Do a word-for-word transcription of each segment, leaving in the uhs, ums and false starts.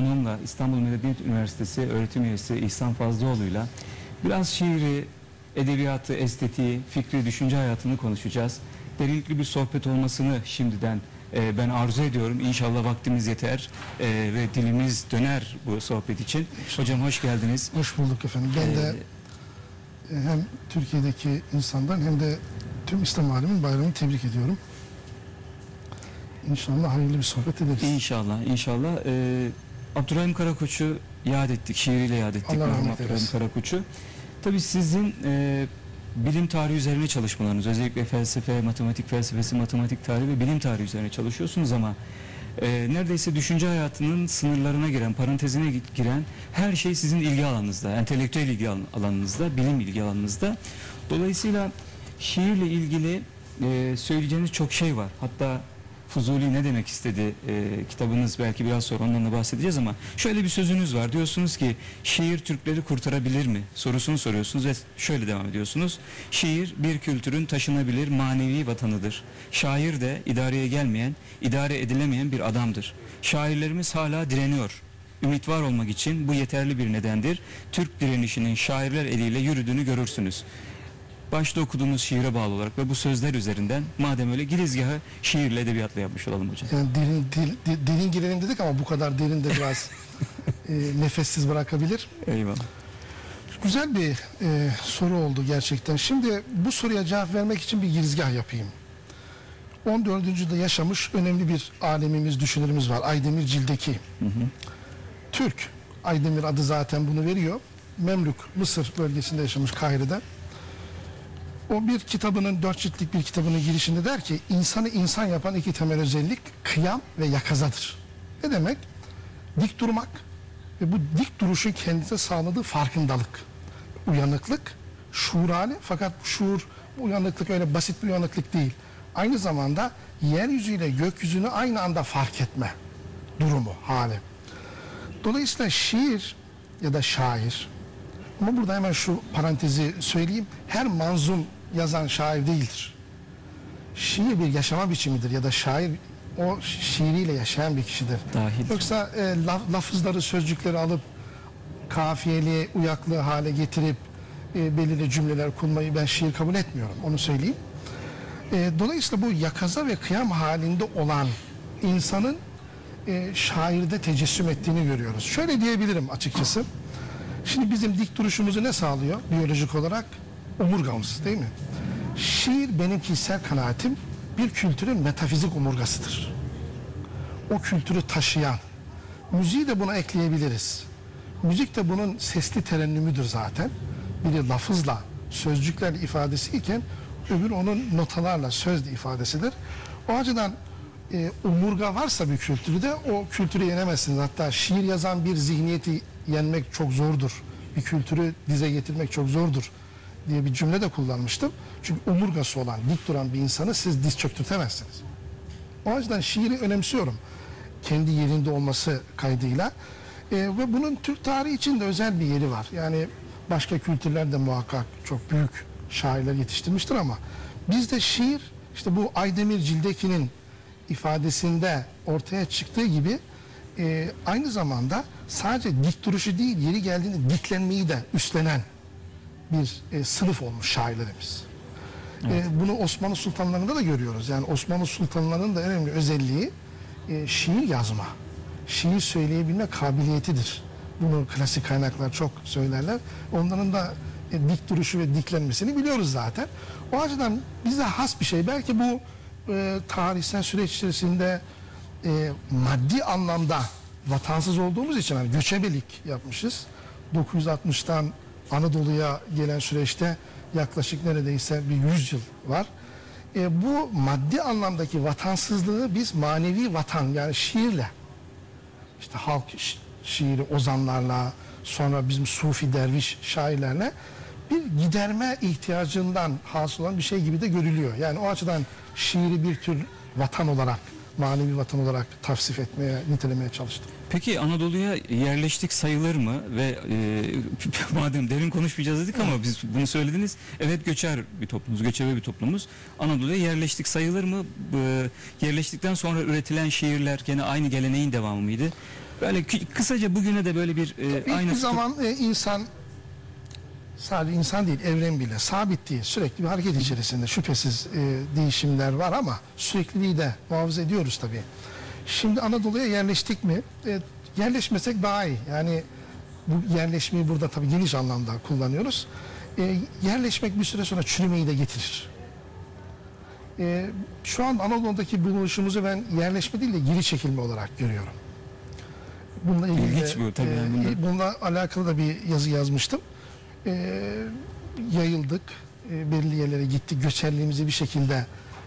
konuğumla İstanbul Medeniyet Üniversitesi öğretim üyesi İhsan Fazlıoğlu'yla biraz şiiri, edebiyatı, estetiği, fikri, düşünce hayatını konuşacağız. Derinlikli bir sohbet olmasını şimdiden e, ben arzu ediyorum. İnşallah vaktimiz yeter e, ve dilimiz döner bu sohbet için. Hocam hoş geldiniz. Hoş bulduk efendim. Ben de ee, hem Türkiye'deki insandan hem de tüm İslam aleminin bayramını tebrik ediyorum. İnşallah hayırlı bir sohbet ederiz. İnşallah, inşallah. Ee, Abdurrahim Karakoç'u yad ettik, şiiriyle yad ettik. Allah rahmet Abdurrahim eylesin. Karakoç'u. Tabii sizin e, bilim tarihi üzerine çalışmalarınız, özellikle felsefe, matematik felsefesi, matematik tarihi ve bilim tarihi üzerine çalışıyorsunuz ama e, neredeyse düşünce hayatının sınırlarına giren, parantezine giren her şey sizin ilgi alanınızda, entelektüel ilgi alanınızda, bilim ilgi alanınızda. Dolayısıyla şiirle ilgili e, söyleyeceğiniz çok şey var. Hatta Fuzuli ne demek istedi e, kitabınız, belki biraz sonra ondan da bahsedeceğiz ama şöyle bir sözünüz var. Diyorsunuz ki şiir Türkleri kurtarabilir mi sorusunu soruyorsunuz ve şöyle devam ediyorsunuz. Şiir bir kültürün taşınabilir manevi vatanıdır. Şair de idareye gelmeyen, idare edilemeyen bir adamdır. Şairlerimiz hala direniyor. Ümit var olmak için bu yeterli bir nedendir. Türk direnişinin şairler eliyle yürüdüğünü görürsünüz. Başta okuduğumuz şiire bağlı olarak ve bu sözler üzerinden madem öyle girizgahı şiirle edebiyatla yapmış olalım hocam. Yani derin, dil, di- derin girelim dedik ama bu kadar derin de biraz e, nefessiz bırakabilir. Eyvallah. Güzel bir e, soru oldu gerçekten. Şimdi bu soruya cevap vermek için bir girizgah yapayım. on dördüncü yüzyılda yaşamış önemli bir alemimiz, düşünürümüz var. Aydemir Cildeki. Hı hı. Türk. Aydemir adı zaten bunu veriyor. Memlük, Mısır bölgesinde yaşamış, Kahire'de. O bir kitabının, dört ciltlik bir kitabının girişinde der ki, insanı insan yapan iki temel özellik kıyam ve yakazadır. Ne demek? Dik durmak ve bu dik duruşun kendisine sağladığı farkındalık, uyanıklık, şuur hali. Fakat bu şuur, bu uyanıklık öyle basit bir uyanıklık değil. Aynı zamanda yeryüzüyle gökyüzünü aynı anda fark etme durumu, hali. Dolayısıyla şiir ya da şair, ama burada hemen şu parantezi söyleyeyim, her manzum yazan şair değildir. Şiir bir yaşama biçimidir ya da şair o şiiriyle yaşayan bir kişidir. Dahil. Yoksa e, laf, lafızları, sözcükleri alıp kafiyeli, uyaklı hale getirip e, belirli cümleler kurmayı ben şiir kabul etmiyorum, onu söyleyeyim. E, dolayısıyla bu yakaza ve kıyam halinde olan insanın e, şairde tecessüm ettiğini görüyoruz. Şöyle diyebilirim açıkçası. Şimdi bizim dik duruşumuzu ne sağlıyor biyolojik olarak? Omurgamız, değil mi? Şiir, benim kişisel kanaatim, bir kültürün metafizik omurgasıdır. O kültürü taşıyan. Müziği de buna ekleyebiliriz. Müzik de bunun sesli terennümüdür zaten. Biri lafızla, sözcüklerle ifadesi iken öbürü onun notalarla, sözle ifadesidir. O açıdan e, omurga varsa bir kültürde o kültürü yenemezsiniz. Hatta şiir yazan bir zihniyeti yenmek çok zordur. Bir kültürü dize getirmek çok zordur diye bir cümle de kullanmıştım. Çünkü omurgası olan, dik duran bir insanı siz diz çöktürtemezsiniz. O yüzden şiiri önemsiyorum. Kendi yerinde olması kaydıyla. Ee, ve bunun Türk tarihi için de özel bir yeri var. Yani başka kültürler de muhakkak çok büyük şairler yetiştirmiştir ama bizde şiir, işte bu Aydemir Cildeki'nin ifadesinde ortaya çıktığı gibi e, aynı zamanda sadece dik duruşu değil, yeri geldiğinde diklenmeyi de üstlenen bir e, sınıf olmuş şairlerimiz. Evet. E, bunu Osmanlı sultanlarında da görüyoruz. Yani Osmanlı sultanlarının da en önemli özelliği e, şiir yazma, şiir söyleyebilme kabiliyetidir. Bunu klasik kaynaklar çok söylerler. Onların da e, dik duruşu ve diklenmesini biliyoruz zaten. O açıdan bize has bir şey. Belki bu e, tarihsel süreç içerisinde e, maddi anlamda vatansız olduğumuz için hani göçebelik yapmışız. dokuz yüz altmıştan Anadolu'ya gelen süreçte yaklaşık neredeyse bir yüz yıl var. E, bu maddi anlamdaki vatansızlığı biz manevi vatan, yani şiirle, işte halk şi şiiri ozanlarla, sonra bizim sufi derviş şairlerle bir giderme ihtiyacından hasıl olan bir şey gibi de görülüyor. Yani o açıdan şiiri bir tür vatan olarak, manevi vatan olarak tavsif etmeye, nitelemeye çalıştım. Peki Anadolu'ya yerleştik sayılır mı? Ve e, madem derin konuşmayacağız dedik ama biz bunu söylediniz. Evet, göçer bir toplumuz, göçebe bir toplumuz. Anadolu'ya yerleştik sayılır mı? E, yerleştikten sonra üretilen şiirler gene aynı geleneğin devamı mıydı? Böyle kı- kısaca bugüne de böyle bir e, Bir aynı zaman e, insan, sadece insan değil, evren bile sabit değil. Sürekli bir hareket içerisinde, şüphesiz e, değişimler var ama sürekliliği de muhafaza ediyoruz tabii. Şimdi Anadolu'ya yerleştik mi? E, yerleşmesek daha iyi. Yani bu yerleşmeyi burada tabii geniş anlamda kullanıyoruz. E, yerleşmek bir süre sonra çürümeyi de getirir. E, şu an Anadolu'daki bulunuşumuzu ben yerleşme değil de geri çekilme olarak görüyorum. Bununla ilgili İlginç bu, tabii yani bunda- e, bununla alakalı da bir yazı yazmıştım. E, yayıldık, e, belli yerlere gittik, göçerliğimizi bir şekilde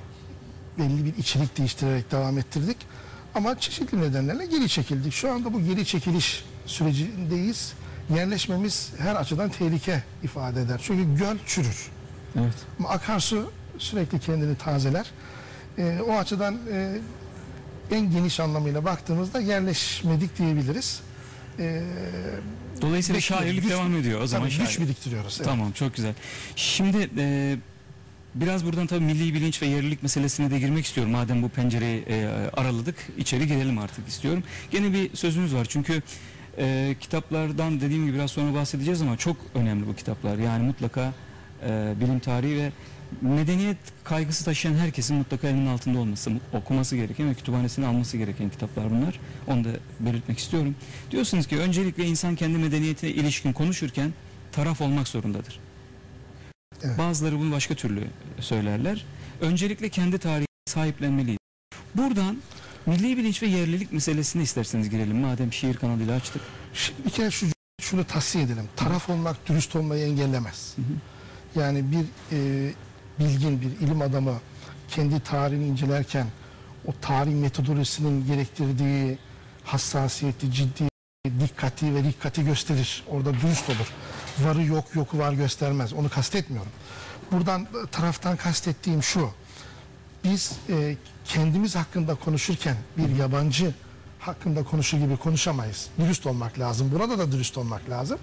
belli bir içerik değiştirerek devam ettirdik. Ama çeşitli nedenlerle geri çekildik. Şu anda bu geri çekiliş sürecindeyiz. Yerleşmemiz her açıdan tehlike ifade eder. Çünkü göl çürür. evet. Ama akarsu sürekli kendini tazeler. E, o açıdan e, en geniş anlamıyla baktığımızda yerleşmedik diyebiliriz. E, Dolayısıyla bekliyoruz. şairlik Güç- devam ediyor. O zaman tabii güç şair. biriktiriyoruz. Evet. Tamam, çok güzel. Şimdi e, biraz buradan tabii milli bilinç ve yerlilik meselesine de girmek istiyorum. Madem bu pencereyi e, araladık, içeri girelim artık istiyorum. Gene bir sözünüz var çünkü e, kitaplardan dediğim gibi biraz sonra bahsedeceğiz ama çok önemli bu kitaplar. Yani mutlaka e, bilim tarihi ve medeniyet kaygısı taşıyan herkesin mutlaka elinin altında olması, okuması gereken ve kütüphanesine alması gereken kitaplar bunlar. Onu da belirtmek istiyorum. Diyorsunuz ki öncelikle insan kendi medeniyetine ilişkin konuşurken taraf olmak zorundadır. Evet. Bazıları bunu başka türlü söylerler. Öncelikle kendi tarihine sahiplenmeliyiz. Buradan milli bilinç ve yerlilik meselesine isterseniz girelim. Madem şiir kanalıyla açtık. Şimdi bir kere şu, şunu tavsiye edelim. Taraf olmak dürüst olmayı engellemez. Hı hı. Yani bir e, bilgin, bir ilim adamı kendi tarihini incelerken o tarih metodolojisinin gerektirdiği hassasiyeti, ciddi, dikkati ve dikkati gösterir. Orada dürüst olur. Varı yok, yoku var göstermez. Onu kastetmiyorum. Buradan e, taraftan kastettiğim şu. Biz e, kendimiz hakkında konuşurken bir yabancı hakkında konuşur gibi konuşamayız. Dürüst olmak lazım. Burada da dürüst olmak lazım.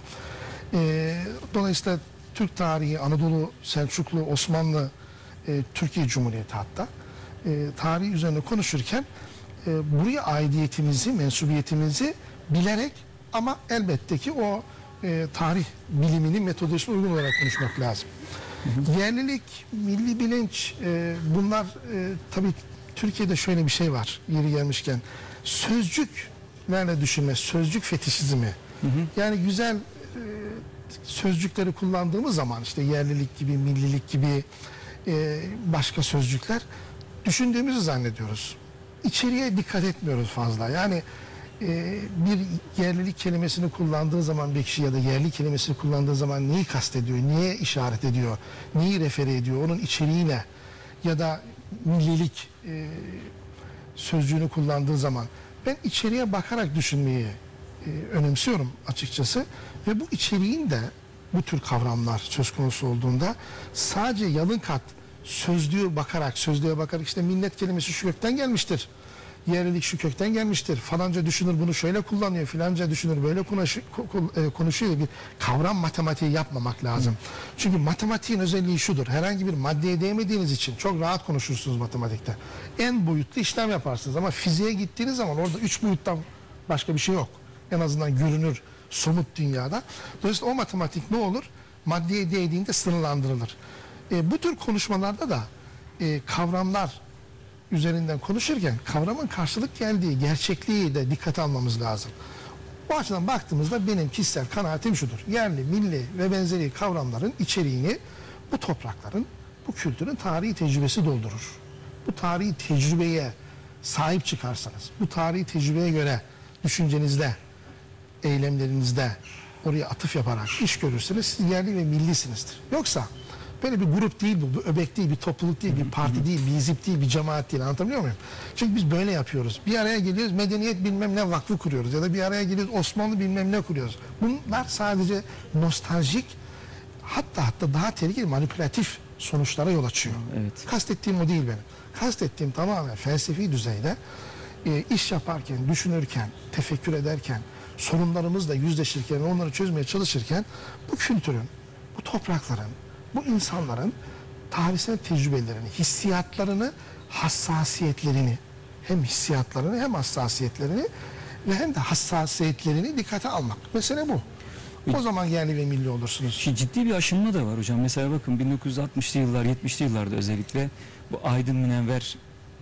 E, dolayısıyla Türk tarihi, Anadolu, Selçuklu, Osmanlı, e, Türkiye Cumhuriyeti hatta e, tarihi üzerine konuşurken e, buraya aidiyetimizi, mensubiyetimizi bilerek ama elbette ki o e, tarih biliminin metodolojisine uygun olarak konuşmak lazım. Hı hı. Yerlilik, milli bilinç e, bunlar e, tabii Türkiye'de şöyle bir şey var yeri gelmişken. Sözcüklerle düşünme, sözcük fetişizmi. Hı hı. Yani güzel e, sözcükleri kullandığımız zaman işte yerlilik gibi, millilik gibi e, başka sözcükler düşündüğümüzü zannediyoruz. İçeriye dikkat etmiyoruz fazla. Yani e, bir yerlilik kelimesini kullandığı zaman bir kişi ya da yerli kelimesini kullandığı zaman neyi kastediyor, niye işaret ediyor, neyi refere ediyor, onun içeriğine ya da millilik e, sözcüğünü kullandığı zaman ben içeriye bakarak düşünmeyi e, önemsiyorum açıkçası ve bu içeriğin de bu tür kavramlar söz konusu olduğunda sadece yalın kat sözlüğe bakarak sözlüğe bakarak işte millet kelimesi şu kökten gelmiştir. Yerlilik şu kökten gelmiştir. Falanca düşünür bunu şöyle kullanıyor. Filanca düşünür böyle konuşuyor. Bir kavram matematiği yapmamak lazım. Hı. Çünkü matematiğin özelliği şudur. Herhangi bir maddeye değmediğiniz için çok rahat konuşursunuz matematikte. En boyutlu işlem yaparsınız ama fiziğe gittiğiniz zaman orada üç boyuttan başka bir şey yok. En azından görünür somut dünyada. Dolayısıyla o matematik ne olur? Maddeye değdiğinde sınırlandırılır. E, bu tür konuşmalarda da e, kavramlar üzerinden konuşurken kavramın karşılık geldiği gerçekliği de dikkate almamız lazım. Bu açıdan baktığımızda benim kişisel kanaatim şudur. Yerli, milli ve benzeri kavramların içeriğini bu toprakların, bu kültürün tarihi tecrübesi doldurur. Bu tarihi tecrübeye sahip çıkarsanız, bu tarihi tecrübeye göre düşüncenizde, eylemlerinizde oraya atıf yaparak iş görürseniz siz yerli ve millisinizdir. Yoksa böyle bir grup değil bu, bir öbek değil, bir topluluk değil, bir parti değil, bir hizip değil, bir cemaat değil. Anlatabiliyor muyum? Çünkü biz böyle yapıyoruz. Bir araya geliyoruz, medeniyet bilmem ne vakfı kuruyoruz. Ya da bir araya geliyoruz, Osmanlı bilmem ne kuruyoruz. Bunlar sadece nostaljik, hatta hatta daha tehlikeli manipülatif sonuçlara yol açıyor. Evet. Kastettiğim o değil benim. Kastettiğim tamamen felsefi düzeyde e, iş yaparken, düşünürken, tefekkür ederken, sorunlarımızla yüzleşirken, onları çözmeye çalışırken bu kültürün, bu toprakların, bu insanların tarihsel tecrübelerini, hissiyatlarını, hassasiyetlerini, hem hissiyatlarını hem hassasiyetlerini ve hem de hassasiyetlerini dikkate almak. Mesele bu. O zaman yerli ve milli olursunuz. Şimdi ciddi bir aşınma da var hocam. Mesela bakın bin dokuz yüz altmışlı yıllar, yetmişli yıllarda özellikle bu aydın münevver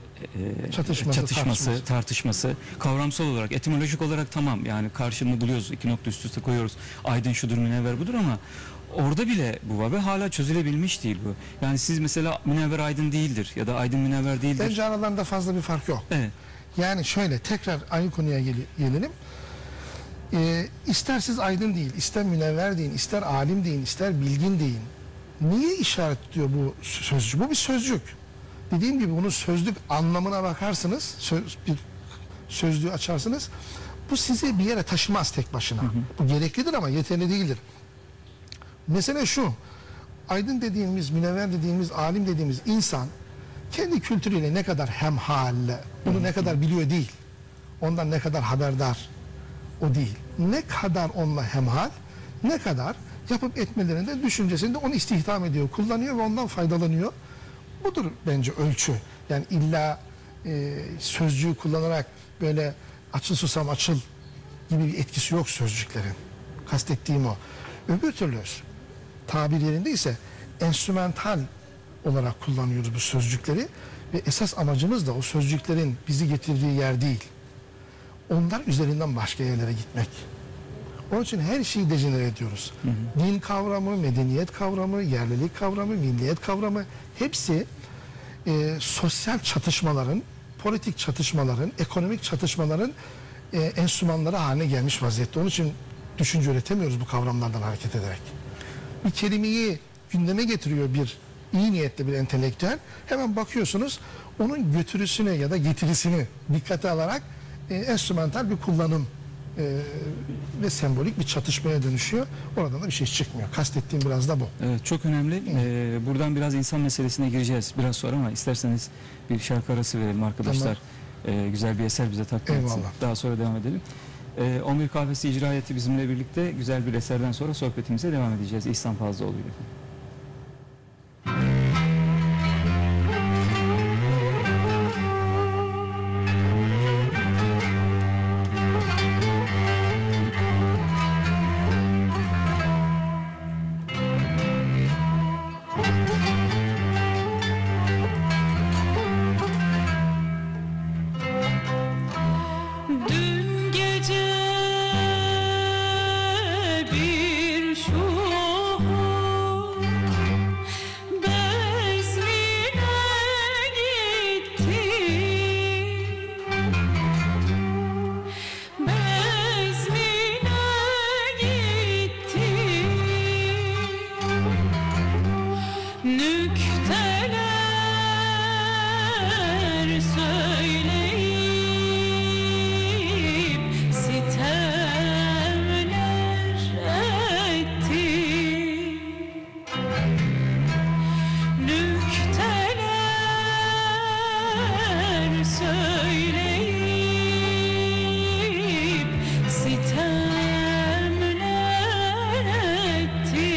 e, Çatışması, çatışması, tartışması. tartışması kavramsal olarak, etimolojik olarak tamam, yani karşılığını buluyoruz, iki nokta üst üste koyuyoruz. Aydın şudur, münevver budur, ama orada bile bu var ve hala çözülebilmiş değil bu. Yani siz mesela münevver aydın değildir ya da aydın münevver değildir. Bence aralarında fazla bir fark yok. Evet. Yani şöyle, tekrar aynı konuya gel- gelelim. Ee, ister siz aydın değil, ister münevver deyin, ister alim deyin, ister bilgin deyin. Niye işaretliyor bu sözcük? Bu bir sözcük. Dediğim gibi bunun sözlük anlamına bakarsınız, söz, bir sözlüğü açarsınız. Bu sizi bir yere taşımaz tek başına. Hı hı. Bu gereklidir ama yeterli değildir. Mesele şu, aydın dediğimiz, münevver dediğimiz, alim dediğimiz insan kendi kültürüyle ne kadar hemhal, bunu ne kadar biliyor değil. Ondan ne kadar haberdar, o değil. Ne kadar onunla hemhal, ne kadar yapıp etmelerinde, düşüncesinde onu istihdam ediyor, kullanıyor ve ondan faydalanıyor. Budur bence ölçü. Yani illa e, sözcüğü kullanarak böyle açıl susam açıl gibi bir etkisi yok sözcüklerin. Kastettiğim o. Öbür türlü tabir yerinde ise enstrümantal olarak kullanıyoruz bu sözcükleri ve esas amacımız da o sözcüklerin bizi getirdiği yer değil. Onlar üzerinden başka yerlere gitmek. Onun için her şeyi dejenere ediyoruz. Hı hı. Din kavramı, medeniyet kavramı, yerlilik kavramı, milliyet kavramı hepsi e, sosyal çatışmaların, politik çatışmaların, ekonomik çatışmaların e, enstrümanları haline gelmiş vaziyette. Onun için düşünce üretemiyoruz bu kavramlardan hareket ederek. Bir kelimeyi gündeme getiriyor bir iyi niyetli bir entelektüel. Hemen bakıyorsunuz onun götürüsüne ya da getirisini dikkate alarak e, enstrümantal bir kullanım e, ve sembolik bir çatışmaya dönüşüyor. Oradan da bir şey çıkmıyor. Kastettiğim biraz da bu. Evet, çok önemli. Ee, buradan biraz insan meselesine gireceğiz biraz sonra, ama isterseniz bir şarkı arası verelim arkadaşlar. Tamam. Ee, güzel bir eser bize takdim etsin. Eyvallah. Daha sonra devam edelim. Ee, on bir Kahvesi icra etti bizimle birlikte. Güzel bir eserden sonra sohbetimize devam edeceğiz. İhsan Fazlıoğlu ile. Dün gece bir şuur bezmine gitti, bezmine gitti, nükteler söyleyip sitemler etti, nükteler söyleyip sitemler etti.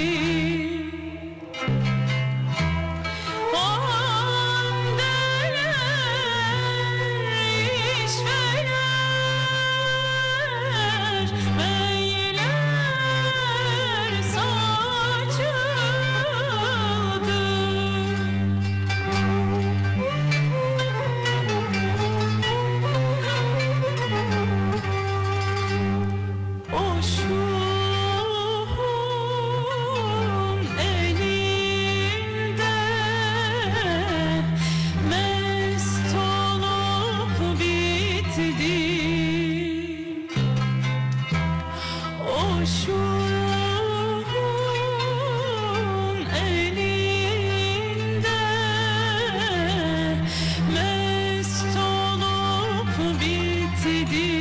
Andeler, işveler, beyler saçıldı. O şuun elinde mest olup bittim. O şuun elinde mest olup bittim.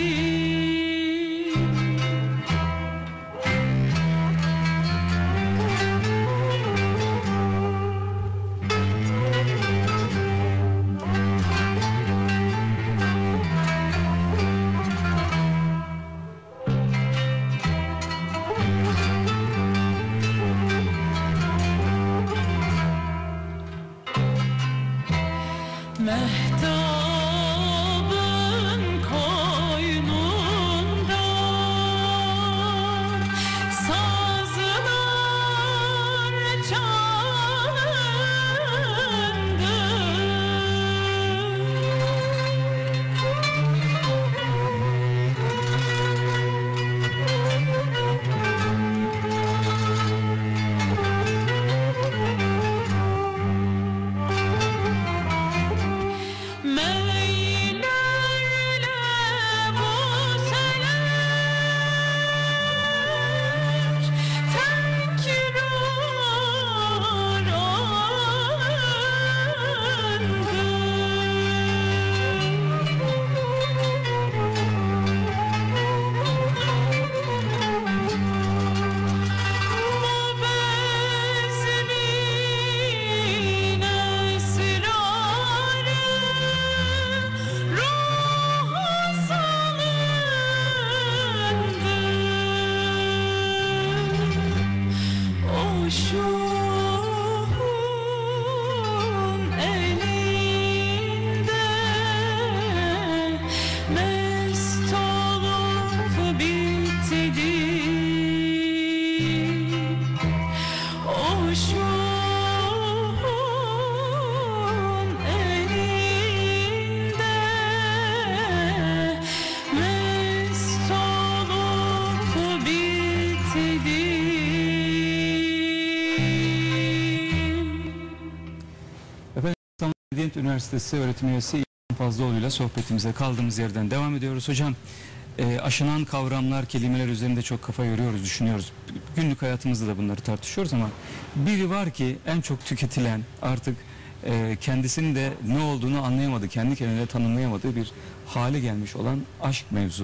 Üniversitesi öğretim üyesi İlhan Fazlıoğlu ile sohbetimize kaldığımız yerden devam ediyoruz. Hocam, e, aşınan kavramlar, kelimeler üzerinde çok kafa yoruyoruz, düşünüyoruz. Günlük hayatımızda da bunları tartışıyoruz ama biri var ki en çok tüketilen, artık e, kendisinin de ne olduğunu anlayamadığı, kendi kendine tanımlayamadığı bir hale gelmiş olan aşk mevzu.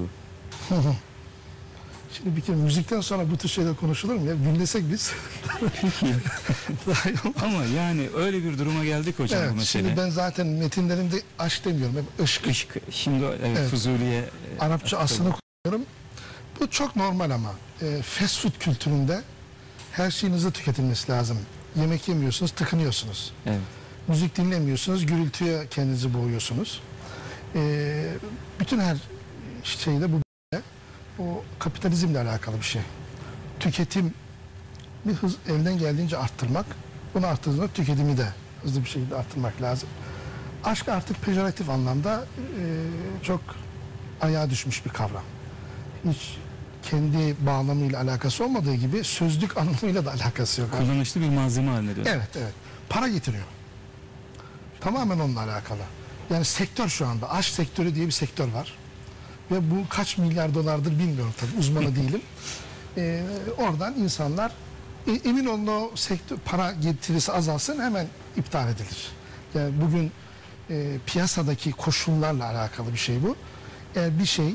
Şimdi bir kere müzikten sonra bu tür şeyler konuşulur mu ya? Dinlesek biz. Daha iyi olmaz. Ama yani öyle bir duruma geldik hocam bu Evet, mesele. şimdi ben zaten metinlerimde aşk demiyorum. Hep ışk. Işk, şimdi evet, Evet. Fuzuli'ye e, Arapça aslını kullanıyorum. Bu çok normal ama. E, fast food kültüründe her şeyin hızlı tüketilmesi lazım. Yemek yemiyorsunuz, tıkınıyorsunuz. evet. Müzik dinlemiyorsunuz, gürültüye kendinizi boğuyorsunuz. E, bütün her şeyde bu o kapitalizmle alakalı bir şey. Tüketim bir hız elden geldiğince arttırmak. Bunu arttırdığında tüketimi de hızlı bir şekilde arttırmak lazım. Aşk artık pejoratif anlamda e, çok ayağa düşmüş bir kavram. Hiç kendi bağlamıyla alakası olmadığı gibi sözlük anlamıyla da alakası yok. Kullanışlı bir malzeme haline dönüyor. Evet, evet. Para getiriyor. Tamamen onunla alakalı. Yani sektör şu anda, aşk sektörü diye bir sektör var. Ve bu kaç milyar dolardır bilmiyorum tabii, uzmanı değilim. Ee, oradan insanlar, e, emin olun o sektör, para getirisi azalsın hemen iptal edilir. Yani bugün e, piyasadaki koşullarla alakalı bir şey bu. Eğer bir şey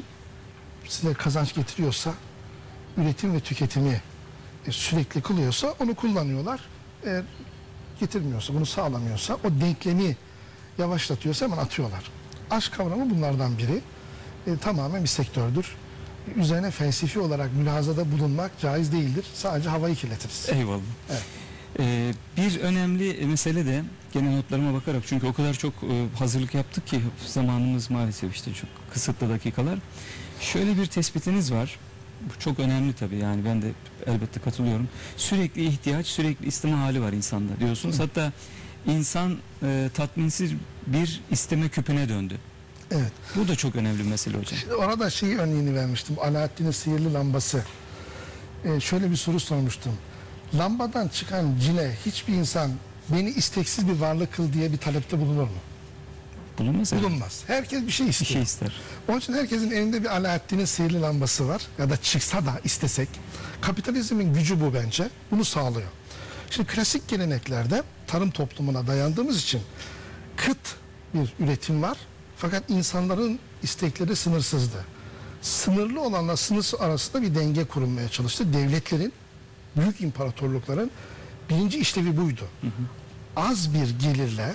size kazanç getiriyorsa, üretim ve tüketimi e, sürekli kılıyorsa onu kullanıyorlar. Eğer getirmiyorsa, bunu sağlamıyorsa, o denklemi yavaşlatıyorsa hemen atıyorlar. Aşk kavramı bunlardan biri. E, tamamen bir sektördür. Üzerine felsefi olarak mülahazada bulunmak caiz değildir. Sadece havayı kirletiriz. Eyvallah. Evet. Ee, bir önemli mesele de gene notlarıma bakarak, çünkü o kadar çok e, hazırlık yaptık ki zamanımız maalesef işte çok kısıtlı dakikalar. Şöyle bir tespitiniz var. Bu çok önemli tabii, yani ben de elbette katılıyorum. Sürekli ihtiyaç, sürekli isteme hali var insanda diyorsunuz. Hı. Hatta insan e, tatminsiz bir isteme küpüne döndü. Evet. Bu da çok önemli bir mesele hocam. Şimdi orada şey örneğini vermiştim. Alaaddin'in sihirli lambası. Ee, şöyle bir soru sormuştum. Lambadan çıkan cine hiçbir insan beni isteksiz bir varlık kıl diye bir talepte bulunur mu? Bulunmaz herhalde. Bulunmaz. Herkes bir şey Bir istiyor. şey ister. Onun için herkesin elinde bir Alaaddin'in sihirli lambası var. Ya da çıksa da istesek. Kapitalizmin gücü bu bence. Bunu sağlıyor. Şimdi klasik geleneklerde tarım toplumuna dayandığımız için kıt bir üretim var. Fakat insanların istekleri sınırsızdı. Sınırlı olanla sınırsız arasında bir denge kurulmaya çalıştı. Devletlerin, büyük imparatorlukların birinci işlevi buydu. Hı hı. Az bir gelirle,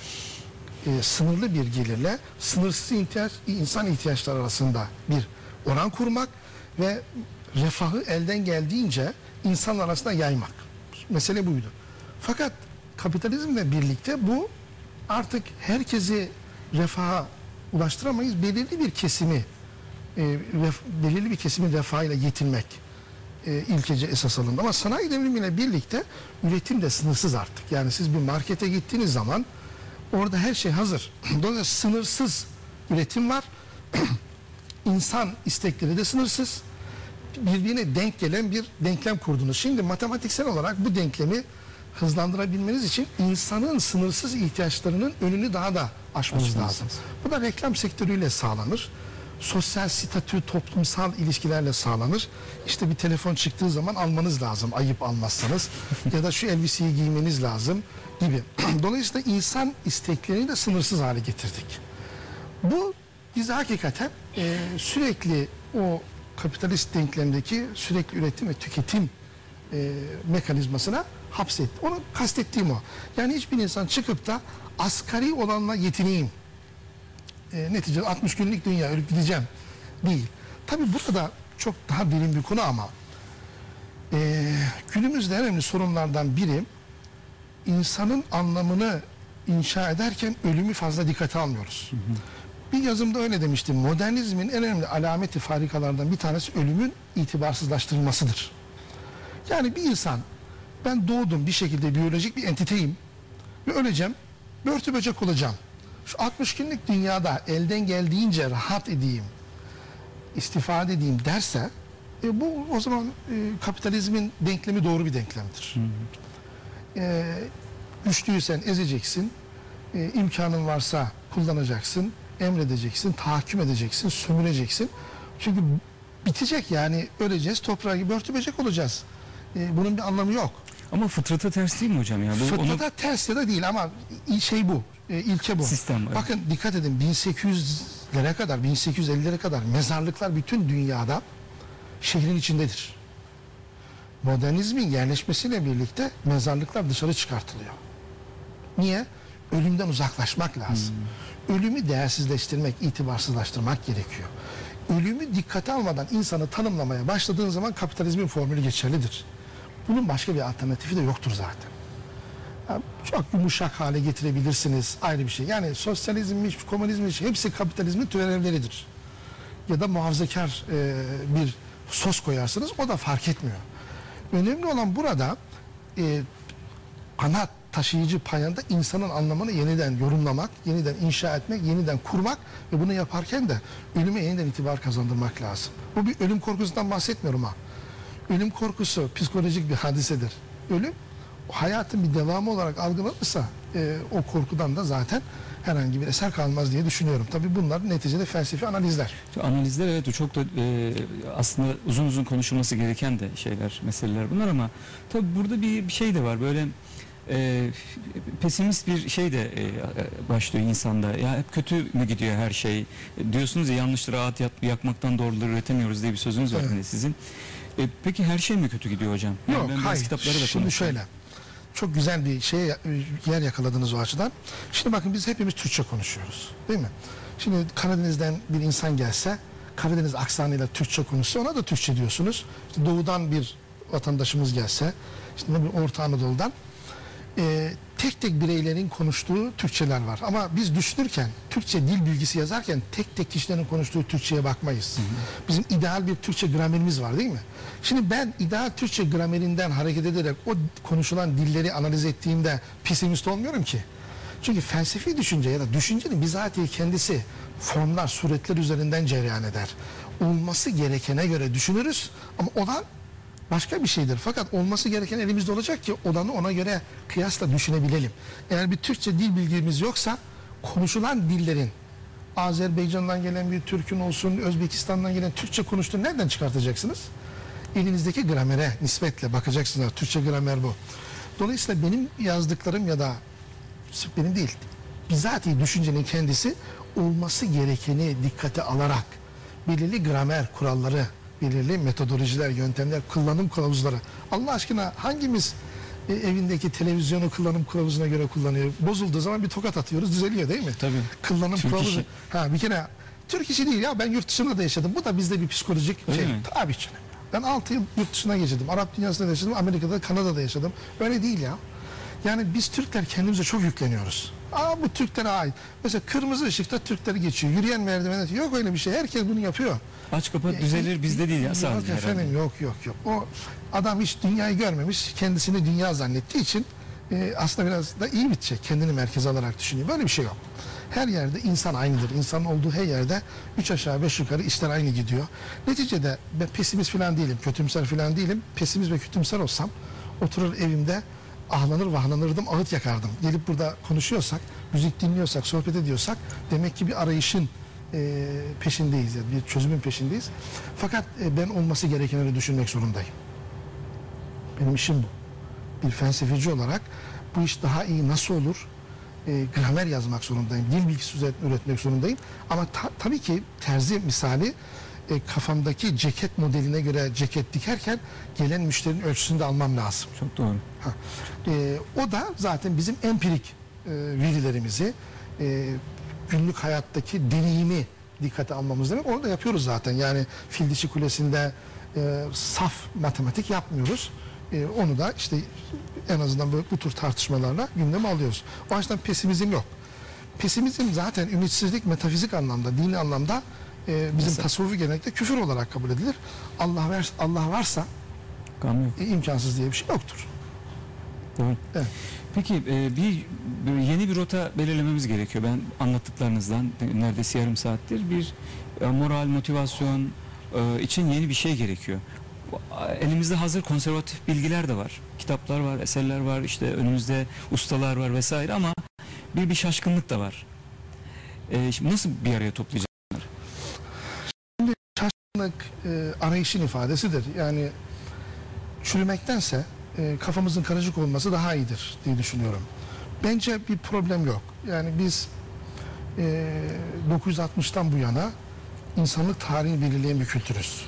e, sınırlı bir gelirle sınırsız ihtiyaç, insan ihtiyaçları arasında bir oran kurmak ve refahı elden geldiğince insan arasında yaymak. Mesele buydu. Fakat kapitalizmle birlikte bu artık herkesi refaha ulaştıramayız. Belirli bir kesimi e, ref, belirli bir kesimin refahıyla yetinmek e, ilkece esas alındı. Ama sanayi devrimiyle birlikte üretim de sınırsız artık. Yani siz bir markete gittiğiniz zaman orada her şey hazır. Dolayısıyla sınırsız üretim var. İnsan istekleri de sınırsız. Birbirine denk gelen bir denklem kurdunuz. Şimdi matematiksel olarak bu denklemi hızlandırabilmeniz için insanın sınırsız ihtiyaçlarının önünü daha da aşmanız Aşmanız lazım. lazım. Bu da reklam sektörüyle sağlanır. Sosyal statü, toplumsal ilişkilerle sağlanır. İşte bir telefon çıktığı zaman almanız lazım, ayıp almazsanız. Ya da şu elbiseyi giymeniz lazım gibi. Dolayısıyla insan isteklerini de sınırsız hale getirdik. Bu bizi hakikaten e, sürekli o kapitalist denklemdeki sürekli üretim ve tüketim e, mekanizmasına hapsetti. Onu kastettiğim o. Yani hiçbir insan çıkıp da asgari olanla yetineyim. E, neticede altmış günlük dünya, ölüp gideceğim değil. Tabii burada çok daha derin bir konu ama e, günümüzde en önemli sorunlardan biri insanın anlamını inşa ederken ölümü fazla dikkate almıyoruz. Hı hı. Bir yazımda öyle demiştim. Modernizmin en önemli alameti farikalardan bir tanesi ölümün itibarsızlaştırılmasıdır. Yani bir insan, ben doğdum bir şekilde biyolojik bir entiteyim ve öleceğim, börtü böcek olacağım. Şu altmış günlük dünyada elden geldiğince rahat edeyim, istifade edeyim derse e, bu o zaman e, kapitalizmin denklemi doğru bir denklemdir. Hı hı. E, güçlüysen ezeceksin, E, imkanın varsa kullanacaksın, emredeceksin, tahakküm edeceksin, sömüreceksin. Çünkü bitecek, yani öleceğiz, toprağı gibi örtü böcek olacağız. E, bunun bir anlamı yok. Ama fıtrata ters değil mi hocam ya? Bu Fıtrata onu- ters ya da değil ama şey bu, e, ilke bu. Sistem bu, evet. Bakın dikkat edin, bin sekiz yüzlere kadar, bin sekiz yüz ellilere kadar mezarlıklar bütün dünyada şehrin içindedir. Modernizmin yerleşmesiyle birlikte mezarlıklar dışarı çıkartılıyor. Niye? Ölümden uzaklaşmak lazım. Hmm. Ölümü değersizleştirmek, itibarsızlaştırmak gerekiyor. Ölümü dikkate almadan insanı tanımlamaya başladığın zaman kapitalizmin formülü geçerlidir. Bunun başka bir alternatifi de yoktur zaten. Yani çok yumuşak hale getirebilirsiniz, ayrı bir şey. Yani sosyalizmmiş, komünizmmiş, hepsi kapitalizmin türevleridir. Ya da muhafazakar e, bir sos koyarsınız, o da fark etmiyor. Önemli olan burada e, ana taşıyıcı payında insanın anlamını yeniden yorumlamak, yeniden inşa etmek, yeniden kurmak ve bunu yaparken de ölüme yeniden itibar kazandırmak lazım. Bu bir ölüm korkusundan bahsetmiyorum ha. Ölüm korkusu psikolojik bir hadisedir. Ölüm hayatın bir devamı olarak algılanırsa e, o korkudan da zaten herhangi bir eser kalmaz diye düşünüyorum. Tabii bunlar neticede felsefi analizler. Analizler, evet, çok da e, aslında uzun uzun konuşulması gereken de şeyler, meseleler bunlar ama tabii burada bir, bir şey de var, böyle e, pesimist bir şey de e, başlıyor insanda. Ya hep kötü mü gidiyor her şey? E, diyorsunuz ya, yanlışları ağıt yak- yakmaktan doğruları üretemiyoruz diye bir sözünüz var Evet. hani sizin. E, peki her şey mi kötü gidiyor hocam? Yani Yok, ben biraz hayır. kitapları da Şimdi konuştum. şöyle. Çok güzel bir şey yer yakaladınız o açıdan. Şimdi bakın, biz hepimiz Türkçe konuşuyoruz, değil mi? Şimdi Karadeniz'den bir insan gelse, Karadeniz aksanıyla Türkçe konuşsa ona da Türkçe diyorsunuz. İşte doğudan bir vatandaşımız gelse, işte ne bileyim Orta Anadolu'dan, e, tek tek bireylerin konuştuğu Türkçeler var. Ama biz düşünürken, Türkçe dil bilgisi yazarken tek tek kişilerin konuştuğu Türkçe'ye bakmayız. Hı hı. Bizim ideal bir Türkçe gramerimiz var, değil mi? Şimdi ben ideal Türkçe gramerinden hareket ederek o konuşulan dilleri analiz ettiğimde pesimist olmuyorum ki. Çünkü felsefi düşünce ya da düşüncenin bizatihi kendisi formlar, suretler üzerinden cereyan eder. Olması gerekene göre düşünürüz ama olan başka bir şeydir. Fakat olması gereken elimizde olacak ki olanı ona göre kıyasla düşünebilelim. Eğer bir Türkçe dil bilgimiz yoksa konuşulan dillerin, Azerbaycan'dan gelen bir Türk'ün olsun, Özbekistan'dan gelen Türkçe konuştuğunu nereden çıkartacaksınız? Elinizdeki gramere nispetle bakacaksınız. Türkçe gramer bu. Dolayısıyla benim yazdıklarım ya da benim değil, bizatihi düşüncenin kendisi olması gerekeni dikkate alarak belirli gramer kuralları, belirli metodolojiler, yöntemler, kullanım kılavuzları. Allah aşkına hangimiz e, evindeki televizyonu kullanım kılavuzuna göre kullanıyor? Bozulduğu zaman bir tokat atıyoruz, düzeliyor, değil mi? Tabii. Kullanım Türk kılavuzu. işi. Ha bir kere Türk işi değil ya, ben yurt dışında da yaşadım. Bu da bizde bir psikolojik Öyle şey. mi? Tabii canım. Ben altı yıl yurt dışına geçirdim. Arap dünyasında da yaşadım, Amerika'da, Kanada'da yaşadım. Öyle değil ya. Yani biz Türkler kendimize çok yükleniyoruz. Aa bu Türklere ait. Mesela kırmızı ışıkta Türkleri geçiyor. Yürüyen merdivende yok öyle bir şey. Herkes bunu yapıyor. Aç kapat düzelir, bizde değil ya Yok sadece efendim, herhalde. yok yok yok. O adam hiç dünyayı görmemiş. Kendisini dünya zannettiği için e, aslında biraz da iyi bitecek. Kendini merkeze alarak düşünüyor. Böyle bir şey yok. Her yerde insan aynıdır. İnsanın olduğu her yerde üç aşağı beş yukarı işler aynı gidiyor. Neticede ben pesimist falan değilim. Kötümser falan değilim. Pesimist ve kötümser olsam oturur evimde ahlanır vahlanırdım, ağıt yakardım. Gelip burada konuşuyorsak, müzik dinliyorsak, sohbet ediyorsak demek ki bir arayışın e, peşindeyiz, yani bir çözümün peşindeyiz. Fakat e, ben olması gerekenleri düşünmek zorundayım. Benim işim bu. Bir felsefeci olarak bu iş daha iyi nasıl olur? E, gramer yazmak zorundayım, dil bilgisi üretmek zorundayım. Ama ta, tabii ki terzi misali e, kafamdaki ceket modeline göre ceket dikerken gelen müşterinin ölçüsünü de almam lazım. Çok doğru. Ha. E, o da zaten bizim empirik e, verilerimizi, e, günlük hayattaki deneyimi dikkate almamız demek. Onu da yapıyoruz zaten. Yani Fil Kulesi'nde e, saf matematik yapmıyoruz. E, onu da işte en azından bu, bu tür tartışmalarla gündeme alıyoruz. O açıdan pesimizm yok. Pesimizm zaten ümitsizlik metafizik anlamda, dini anlamda e, bizim Mesela? tasavvufi gelenekte küfür olarak kabul edilir. Allah ver, Allah varsa Gam yok. e, imkansız diye bir şey yoktur. Doğru. Evet. Peki e, bir, bir yeni bir rota belirlememiz gerekiyor. Ben anlattıklarınızdan neredeyse yarım saattir bir e, moral, motivasyon e, için yeni bir şey gerekiyor. Elimizde hazır konservatif bilgiler de var. Kitaplar var, eserler var, işte önümüzde ustalar var vesaire ama bir bir şaşkınlık da var. E, şimdi nasıl bir araya toplayacağız? Şaşkınlık e, arayışın ifadesidir. Yani çürümektense e, kafamızın karışık olması daha iyidir diye düşünüyorum. Bence bir problem yok. Yani biz e, dokuz yüz altmıştan bu yana insanlık tarihini belirleyen bir kültürüz.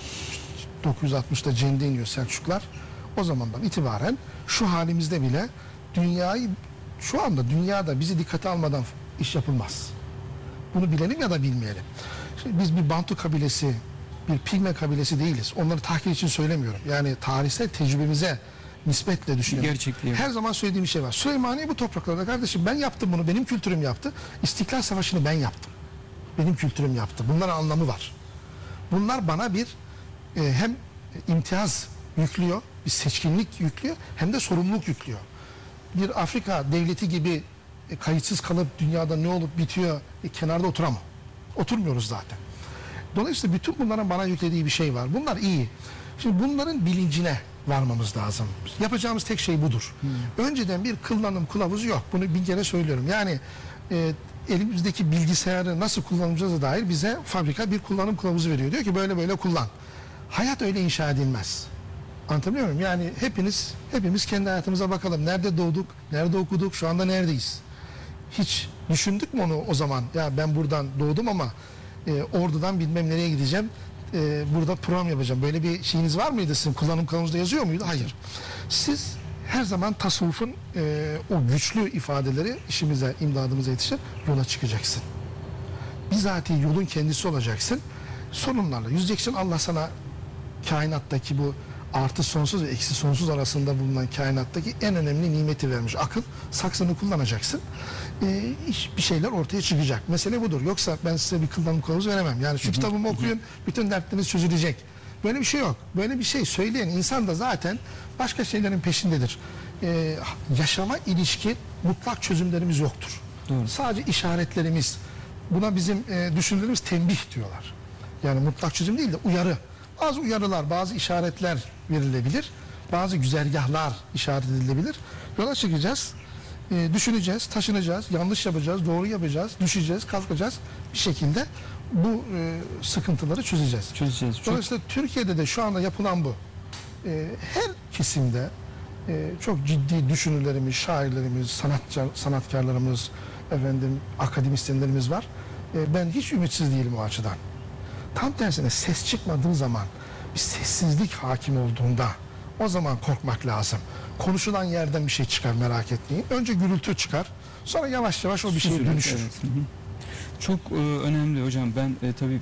dokuz yüz altmışta Cende iniyor Selçuklar. O zamandan itibaren şu halimizde bile dünyayı, şu anda dünyada bizi dikkate almadan iş yapılmaz. Bunu bilelim ya da bilmeyelim. Şimdi biz bir Bantu kabilesi, bir Pigme kabilesi değiliz. Onları tahkir için söylemiyorum. Yani tarihsel tecrübemize nispetle düşünüyorum. Gerçekliği. Her zaman söylediğim bir şey var. Süleymaniye bu topraklarda kardeşim ben yaptım bunu, benim kültürüm yaptı. İstiklal Savaşı'nı ben yaptım. Benim kültürüm yaptı. Bunların anlamı var. Bunlar bana bir e, hem imtiyaz yüklüyor, bir seçkinlik yüklüyor, hem de sorumluluk yüklüyor. Bir Afrika devleti gibi e, kayıtsız kalıp dünyada ne olup bitiyor e, kenarda oturamam. Oturmuyoruz zaten. Dolayısıyla bütün bunların bana yüklediği bir şey var. Bunlar iyi. Şimdi bunların bilincine varmamız lazım. Yapacağımız tek şey budur. Hmm. Önceden bir kullanım kılavuzu yok. Bunu bin kere söylüyorum. Yani e, elimizdeki bilgisayarı nasıl kullanacağız dair bize fabrika bir kullanım kılavuzu veriyor. Diyor ki böyle böyle kullan. Hayat öyle inşa edilmez. Anlatabiliyor muyum? Yani hepiniz, hepimiz kendi hayatımıza bakalım. Nerede doğduk, nerede okuduk, şu anda neredeyiz? Hiç düşündük mü onu o zaman? Ya ben buradan doğdum ama e, Ordu'dan bilmem nereye gideceğim. E, burada program yapacağım. Böyle bir şeyiniz var mıydı sizin? Kullanım kılavuzda yazıyor muydu? Hayır. Siz her zaman tasavvufun e, o güçlü ifadeleri işimize, imdadımıza yetişir. Yola çıkacaksın. Bizatihi yolun kendisi olacaksın. Sorunlarla yüzeceksin. Allah sana kainattaki bu artı sonsuz ve eksi sonsuz arasında bulunan kainattaki en önemli nimeti vermiş. Akıl. Saksını kullanacaksın. Ee, iş, bir şeyler ortaya çıkacak. Mesele budur. Yoksa ben size bir kullanım kılavuzu veremem. Yani şu kitabımı okuyun, bütün dertleriniz çözülecek. Böyle bir şey yok. Böyle bir şey söyleyen insan da zaten başka şeylerin peşindedir. Ee, yaşama ilişkin mutlak çözümlerimiz yoktur. Doğru. Sadece işaretlerimiz. Buna bizim e, düşündüğümüz tembih diyorlar. Yani mutlak çözüm değil de uyarı. Bazı uyarılar, bazı işaretler verilebilir. Bazı güzergahlar işaret edilebilir. Yola çıkacağız, e, düşüneceğiz, taşınacağız, yanlış yapacağız, doğru yapacağız, düşeceğiz, kalkacağız. Bir şekilde bu e, sıkıntıları çözeceğiz. Çözeceğiz. Çok... Dolayısıyla Türkiye'de de şu anda yapılan bu. E, her kesimde e, çok ciddi düşünürlerimiz, şairlerimiz, sanatçı, sanatkarlarımız, efendim akademisyenlerimiz var. E, ben hiç ümitsiz değilim o açıdan. Tam tersine ses çıkmadığı zaman, bir sessizlik hakim olduğunda o zaman korkmak lazım. Konuşulan yerden bir şey çıkar, merak etmeyin. Önce gürültü çıkar, sonra yavaş yavaş o bir şeye dönüşür. Evet. Hı hı. Çok e, önemli hocam. Ben e, tabii e,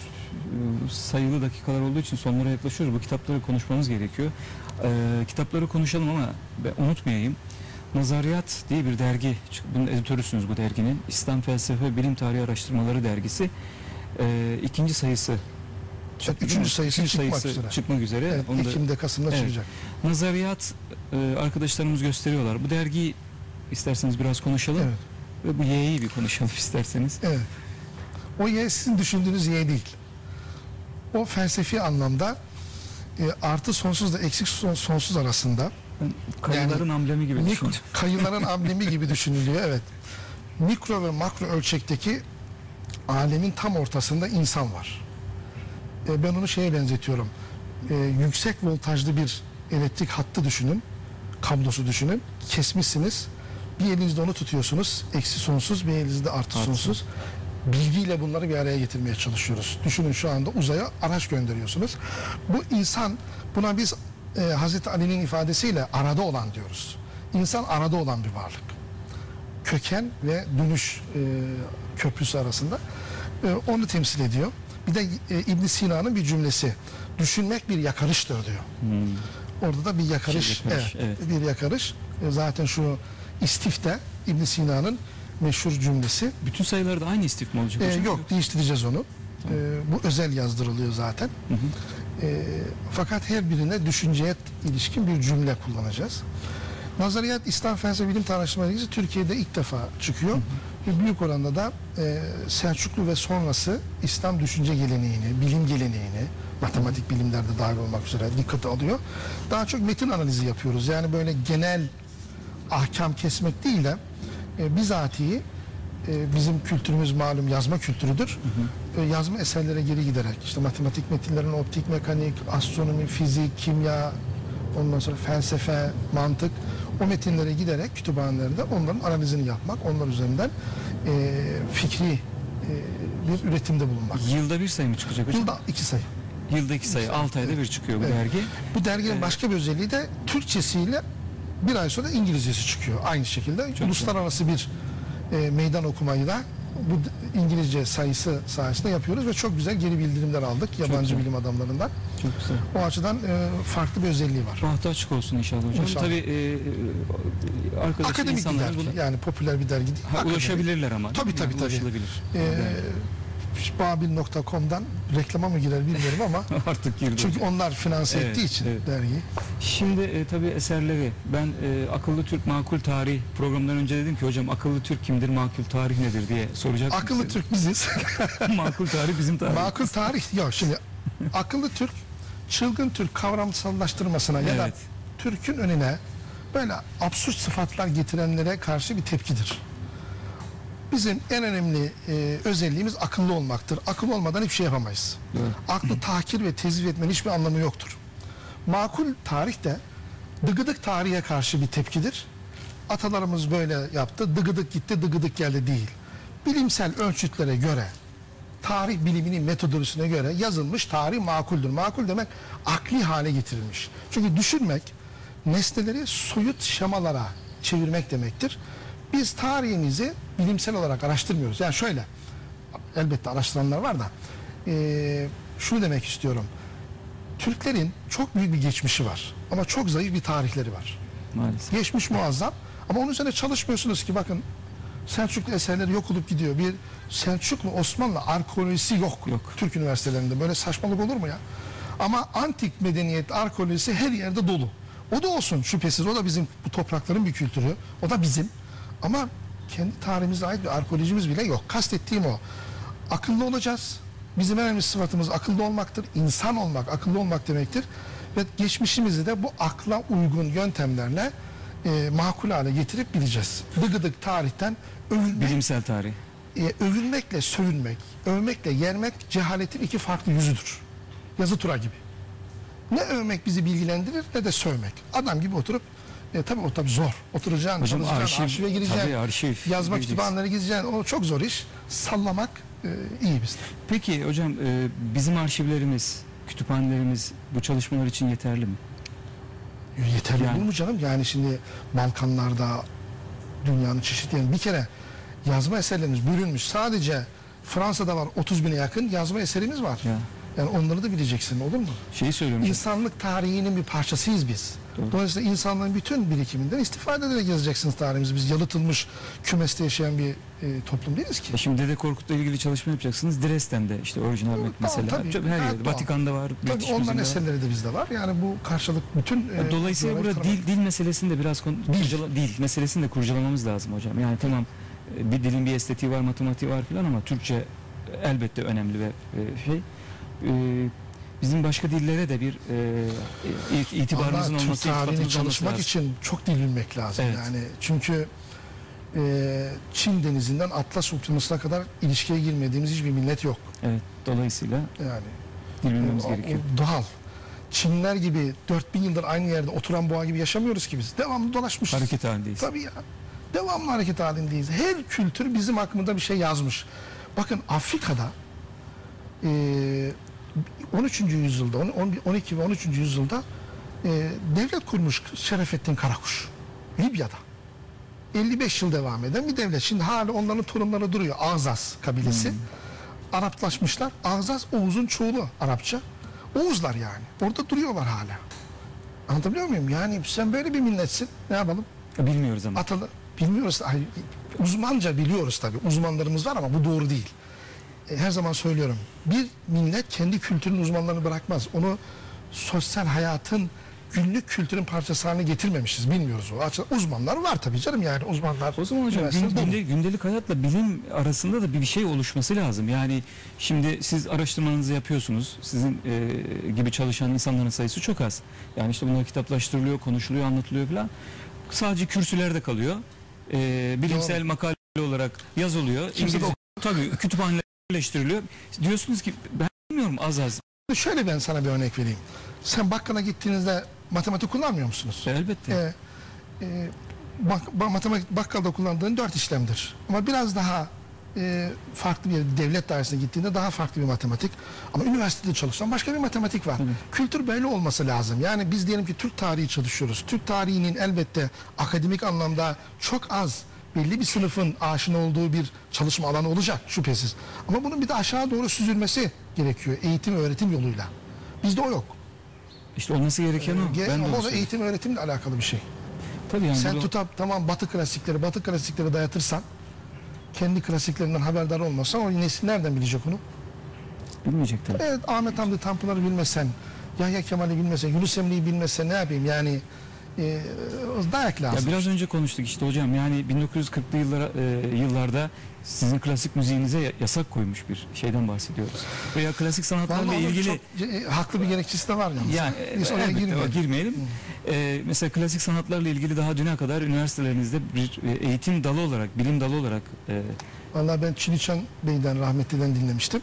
sayılı dakikalar olduğu için sonlara yaklaşıyoruz. Bu kitapları konuşmamız gerekiyor. E, kitapları konuşalım ama ben unutmayayım. Nazariyat diye bir dergi, bunun editörüsünüz bu derginin. İslam Felsefe Bilim Tarihi Araştırmaları dergisi. E, ikinci sayısı çıktı, üçüncü sayısı üçüncü çıkmak sayısı üzere. çıkmak üzere. Evet, Onu da, Ekim'de, Kasım'da evet. çıkacak. Nazariyat e, arkadaşlarımız gösteriyorlar. Bu dergiyi isterseniz biraz konuşalım. Evet. Ve bu Y'yi bir konuşalım isterseniz. Evet. O Y sizin düşündüğünüz Y değil. O felsefi anlamda e, artı sonsuzla eksik son, sonsuz arasında Ben kayıların yani, amblemi gibi mik- düşündüm. kayıların amblemi gibi düşünülüyor. Evet. Mikro ve makro ölçekteki alemin tam ortasında insan var. E, ben onu şeye benzetiyorum. E, yüksek voltajlı bir elektrik hattı düşünün. Kablosu düşünün. Kesmişsiniz. Bir elinizde onu tutuyorsunuz. Eksi sonsuz, bir elinizde artı Artı. sonsuz. Bilgiyle bunları bir araya getirmeye çalışıyoruz. Düşünün şu anda uzaya araç gönderiyorsunuz. Bu insan, buna biz e, Hazreti Ali'nin ifadesiyle arada olan diyoruz. İnsan arada olan bir varlık. Köken ve dönüş e, köprüsü arasında. E, onu temsil ediyor. Bir de e, İbn Sina'nın bir cümlesi. Düşünmek bir yakarıştır diyor. Hmm. Orada da bir yakarış. Bir yakarış, evet, evet. Bir yakarış. E, zaten şu istifte İbn Sina'nın meşhur cümlesi. Bütün sayılarda aynı istif mi olacak E, hocam? yok, değiştireceğiz onu. E, bu özel yazdırılıyor zaten. Hı hı. E, fakat her birine düşünceye ilişkin bir cümle kullanacağız. Nazariyat İslam Felsefe Bilim Tarihçileri Dergisi Türkiye'de ilk defa çıkıyor. Hı hı. Ve büyük oranda da e, Selçuklu ve sonrası İslam düşünce geleneğini, bilim geleneğini, matematik bilimlerde dahil olmak üzere dikkate alıyor. Daha çok metin analizi yapıyoruz. Yani böyle genel ahkam kesmek değil de e, bizatihi e, bizim kültürümüz malum yazma kültürüdür. E, yazma eserlere geri giderek işte matematik metinlerin optik mekanik, astronomi, fizik, kimya, ondan sonra felsefe, mantık, o metinlere giderek kütüphanelerde onların analizini yapmak, onlar üzerinden e, fikri e, bir üretimde bulunmak. Yılda bir sayı mı çıkacak hocam? Yılda iki sayı. Yılda iki sayı. Altı ayda bir çıkıyor bu Evet. dergi. Bu derginin Evet. başka bir özelliği de Türkçesiyle bir ay sonra İngilizcesi çıkıyor. Aynı şekilde Çok uluslararası bir e, meydan okumayı da bu d- İngilizce sayısı sayesinde yapıyoruz ve çok güzel geri bildirimler aldık yabancı güzel. bilim adamlarından. Çok güzel. O açıdan e, farklı bir özelliği var. Bahtı açık olsun inşallah hocam. İnşallah. Tabii e, arkadaş Akademik bir insanların dergi, buna yani popüler bir dergi değil. ha, Akademik. ulaşabilirler ama. Tabii, tabii, tabii. Ulaşılabilir. E, babil nokta com'dan reklama mı girer bilmiyorum ama Artık girdi. çünkü hocam. onlar finanse Evet, ettiği için evet. dergiyi. Şimdi e, tabii eserleri ben e, Akıllı Türk Makul Tarih programından önce dedim ki hocam akıllı Türk kimdir, makul tarih nedir diye soracaktım. Akıllı size. Türk biziz. Makul tarih bizim tarih. Makul tarih yok şimdi akıllı Türk çılgın Türk kavramsallaştırmasına ya da Evet. Türk'ün önüne böyle absürt sıfatlar getirenlere karşı bir tepkidir. Bizim en önemli e, özelliğimiz akıllı olmaktır. Akıllı olmadan hiçbir şey yapamayız. Evet. Aklı tahkir ve tezvif etmenin hiçbir anlamı yoktur. Makul tarih de dıgıdık tarihe karşı bir tepkidir. Atalarımız böyle yaptı, dıgıdık gitti, dıgıdık geldi değil. Bilimsel ölçütlere göre, tarih biliminin metodolojisine göre yazılmış tarih makuldür. Makul demek akli hale getirilmiş. Çünkü düşünmek, nesneleri soyut şemalara çevirmek demektir. Biz tarihimizi bilimsel olarak araştırmıyoruz. Yani şöyle, elbette araştıranlar var da, eee, şunu demek istiyorum. Türklerin çok büyük bir geçmişi var ama çok zayıf bir tarihleri var. Maalesef. Geçmiş muazzam ama onun üzerine çalışmıyorsunuz ki bakın Selçuklu eserleri yok olup gidiyor. Bir Selçuklu Osmanlı arkeolojisi yok, Yok. Türk üniversitelerinde. Böyle saçmalık olur mu ya? Ama antik medeniyet arkeolojisi her yerde dolu. O da olsun şüphesiz. O da bizim bu toprakların bir kültürü. O da bizim. Ama kendi tarihimize ait bir arkeolojimiz bile yok. Kastettiğim o. Akıllı olacağız. Bizim en önemli sıfatımız akıllı olmaktır. İnsan olmak, akıllı olmak demektir. Ve geçmişimizi de bu akla uygun yöntemlerle e, makul hale getirip bileceğiz. Dıgıdık tarihten övünmek, Bilimsel tarih. e, övünmekle sövünmek, övmekle yermek cehaletin iki farklı yüzüdür. Yazı tura gibi. Ne övmek bizi bilgilendirir ne de sövmek. Adam gibi oturup, e, tabii o tabii zor. Oturacaksın, Hocam çalışacaksın, arşiv, arşive gireceksin, tabii arşiv. yazma gireceksin. kütüphanelere gideceksin. O çok zor iş. Sallamak e, iyi bizde. Peki hocam e, bizim arşivlerimiz, kütüphanelerimiz bu çalışmalar için yeterli mi? Yeterli Yani- olur mu canım? Yani şimdi Balkanlarda dünyanın çeşitli yerinde bir kere yazma eserlerimiz bölünmüş. Sadece Fransa'da var otuz bine yakın yazma eserimiz var. Ya. Yani onları da bileceksin olur mu? Şeyi söylüyorum. hocam. İnsanlık tarihinin bir parçasıyız biz. Doğru. Dolayısıyla insanlığın bütün birikiminden istifade ederek yazacaksınız tarihimizi. Biz yalıtılmış kümeste yaşayan bir e, toplum değiliz ki. E Şimdi Dede Korkut'la ilgili çalışma yapacaksınız. Dresden'de işte orijinal Doğru, met mesela. tabii. Çok her Evet, yerde. doğru. Vatikan'da var. Tabii British onların Museum'da var. eserleri de bizde var. Yani bu karşılık bütün... e, Dolayısıyla burada kültürel dil, dil meselesini de biraz konu, Dil. kurcala- dil meselesini de kurcalamamız lazım hocam. Yani tamam e, bir dilin bir estetiği var, matematiği var filan ama Türkçe elbette önemli ve e, şey e, bizim başka dillere de bir e, i- itibarımızın Ama olması, Türk tarihini iltifatımızın olması çalışmak lazım. için çok dil bilmek lazım. Evet. Yani çünkü e, Çin denizinden Atlas Okyanusu'na kadar ilişkiye girmediğimiz hiçbir millet yok. Evet, dolayısıyla Yani dil bilmemiz o- gerekiyor. o doğal. Çinler gibi dört bin yıldır aynı yerde oturan boğa gibi yaşamıyoruz ki biz. Devamlı dolaşmışız. Hareket halindeyiz. Tabii ya. Devamlı hareket halindeyiz. Her kültür bizim hakkında bir şey yazmış. Bakın Afrika'da e, on üçüncü yüzyılda, on- on iki ve on üçüncü yüzyılda e, devlet kurmuş Şerefettin Karakuş. Libya'da. elli beş yıl devam eden bir devlet. Şimdi hala onların torunları duruyor. Ağzaz kabilesi. Araplaşmışlar. Ağzaz Oğuz'un çoğulu Arapça. Oğuzlar yani. Orada duruyorlar hala. Anlatabiliyor muyum? Yani sen böyle bir milletsin. Ne yapalım? Bilmiyoruz ama. Atalı bilmiyoruz. Ay, uzmanca biliyoruz tabii. Uzmanlarımız var ama bu doğru değil. E, her zaman söylüyorum. Bir millet kendi kültürünün uzmanlarını bırakmaz. Onu sosyal hayatın günlük kültürün parçası haline getirmemişiz. Bilmiyoruz o. Açıdan uzmanlar var tabii canım yani uzmanlar. O zaman hocam üniversitede gün- dolu. günde- gündelik hayatla bilim arasında da bir bir şey oluşması lazım. Yani şimdi siz araştırmanızı yapıyorsunuz. Sizin e, gibi çalışan insanların sayısı çok az. Yani işte bunlar kitaplaştırılıyor, konuşuluyor, anlatılıyor falan. Sadece kürsülerde kalıyor. e, bilimsel makale olarak yazılıyor. Kimse de İngilizce, tabii kütüphaneleştiriliyor. Diyorsunuz ki ben bilmiyorum az az. Şöyle ben sana bir örnek vereyim. Sen bakkala gittiğinizde matematik kullanmıyor musunuz? Elbette. Ee, e, bak, bak- matematik bakkalda kullandığın dört işlemdir. Ama biraz daha e, farklı bir devlet dairesine gittiğinde daha farklı bir matematik. Ama üniversitede çalışan başka bir matematik var. Tabii. Kültür böyle olması lazım. Yani biz diyelim ki Türk tarihi çalışıyoruz. Türk tarihinin elbette akademik anlamda çok az belli bir sınıfın aşina olduğu bir çalışma alanı olacak şüphesiz. Ama bunun bir de aşağı doğru süzülmesi gerekiyor eğitim öğretim yoluyla. Bizde o yok. İşte olması gereken o. Ge- Ben de Ama onu o da söylüyorum. eğitim öğretimle alakalı bir şey. Tabii yani Sen burada- tutup tamam Batı klasikleri, Batı klasikleri dayatırsan, kendi klasiklerinden haberdar olmasan o nesil nereden bilecek onu? bilmeyecek tabii. Evet, Ahmet Hamdi Tanpınar'ı bilmesen, Yahya Kemal'i bilmesen, Yunus Emre'yi bilmesen ne yapayım yani e, dayak lazım. Ya biraz önce konuştuk işte hocam, yani bin dokuz yüz kırklı yıllara, e, yıllarda sizin klasik müziğinize ya- yasak koymuş bir şeyden bahsediyoruz. Veya klasik sanatlarla Vallahi onun ilgili çok, e, haklı bir gerekçesi de var yalnız. yani Biz e, oraya elbette, girmeyelim. o girmeyelim. E, mesela klasik sanatlarla ilgili daha düne kadar üniversitelerinizde bir e, eğitim dalı olarak, bilim dalı olarak e, Vallahi ben Çiniçan Bey'den, rahmetliden dinlemiştim.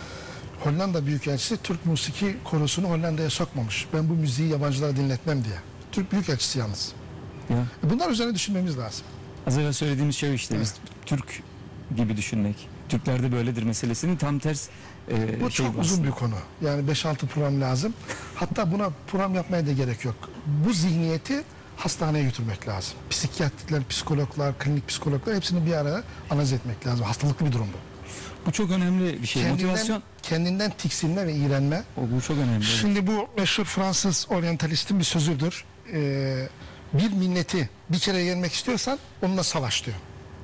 Hollanda Büyükelçisi Türk Musiki Korosu'nu Hollanda'ya sokmamış. Ben bu müziği yabancılara dinletmem diye. Türk Büyükelçisi yalnız. ya E, Bunlar üzerine düşünmemiz lazım. az evvel söylediğimiz şey işte biz Türk gibi düşünmek. Türklerde böyledir meselesinin tam ters e, Bu şey çok bu uzun aslında. bir konu. Yani beş altı program lazım. Hatta buna program yapmaya da gerek yok. Bu zihniyeti hastaneye götürmek lazım. Psikiyatrikler, psikologlar, klinik psikologlar hepsini bir araya analiz etmek lazım. Hastalıklı bir durum bu. Bu çok önemli bir şey. Kendinden, Motivasyon kendinden tiksinme ve iğrenme. o, bu çok önemli. evet. Şimdi bu meşhur Fransız oryantalistin bir sözüdür. Ee, bir milleti bir kere yenmek istiyorsan onunla savaş diyor.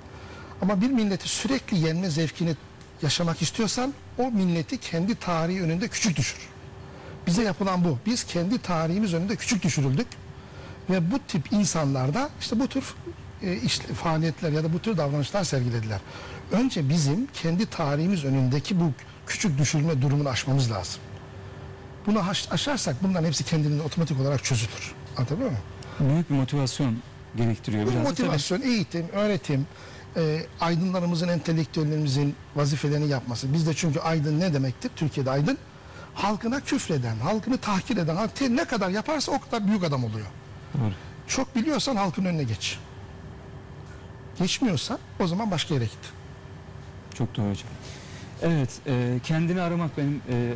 Ama bir milleti sürekli yenme zevkini yaşamak istiyorsan o milleti kendi tarihi önünde küçük düşür. Bize yapılan bu. Biz kendi tarihimiz önünde küçük düşürüldük. Ve bu tip insanlarda işte bu tür e, işte, faaliyetler ya da bu tür davranışlar sergilediler. Önce bizim kendi tarihimiz önündeki bu küçük düşürme durumunu aşmamız lazım. Bunu aş- aşarsak bunların hepsi kendiliğinden otomatik olarak çözülür. Anlatabiliyor muyum? Büyük bir motivasyon gerektiriyor. Bu Biraz da motivasyon, eğitim, öğretim, e, aydınlarımızın, entelektüellerimizin vazifelerini yapması. Bizde çünkü aydın ne demektir? Türkiye'de aydın halkına küfreden, halkını tahkir eden, halk te- ne kadar yaparsa o kadar büyük adam oluyor. tabii, doğru. Çok biliyorsan halkın önüne geç. Geçmiyorsan o zaman başka yere git. Çok doğru hocam. Evet, e, kendini aramak benim e, e,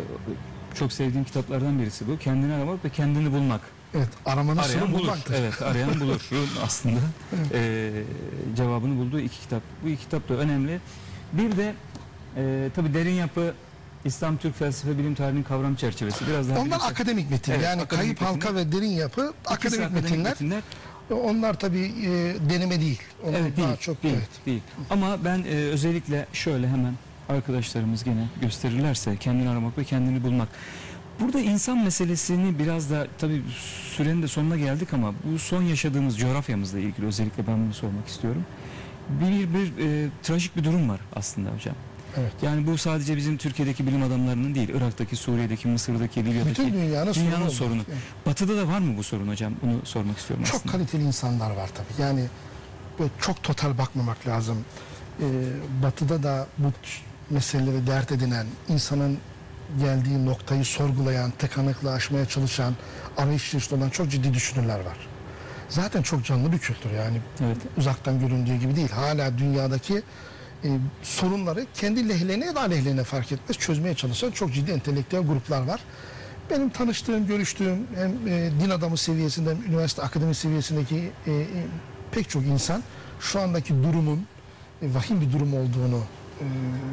çok sevdiğim kitaplardan birisi bu. Kendini aramak ve kendini bulmak. Evet, aramanın sonu Arayan bulur. bulmaktır. Evet, arayan bulur. Aslında e, cevabını bulduğu iki kitap. Bu iki kitap da önemli. Bir de e, tabii derin yapı İslam Türk felsefe bilim tarihinin kavram çerçevesi. Biraz daha Onlar bilimsel- akademik metin. Evet, yani akademik kayıp halka ve derin yapı İkisi akademik, metinler. Onlar tabii e, deneme değil. Onlar Evet, daha değil, çok değil, evet. değil. Ama ben e, özellikle şöyle hemen arkadaşlarımız gene gösterirlerse kendini aramak ve kendini bulmak. Burada insan meselesini biraz da tabii sürenin de sonuna geldik ama bu son yaşadığımız coğrafyamızla ilgili özellikle ben bunu sormak istiyorum. Bir, bir e, trajik bir durum var aslında hocam. Evet. Yani bu sadece bizim Türkiye'deki bilim adamlarının değil, Irak'taki, Suriye'deki, Mısır'daki, Libya'daki Bütün dünyanın, dünyanın sorunu. sorunu. oldu. Evet. Batı'da da var mı bu sorun hocam? Bunu sormak istiyorum Çok aslında. kaliteli insanlar var tabii. Yani böyle çok total bakmamak lazım. Ee, batı'da da bu t- meseleleri dert edinen, insanın geldiği noktayı sorgulayan, tıkanıklığı aşmaya çalışan, arayış içerisinde olan çok ciddi düşünürler var. Zaten çok canlı bir kültür yani. Evet. Uzaktan göründüğü gibi değil. Hala dünyadaki e, sorunları kendi lehlerine ya da aleyhlerine fark etmez çözmeye çalışan çok ciddi entelektüel gruplar var. Benim tanıştığım, görüştüğüm hem e, din adamı seviyesinde hem üniversite akademi seviyesindeki e, e, pek çok insan şu andaki durumun e, vahim bir durum olduğunu e,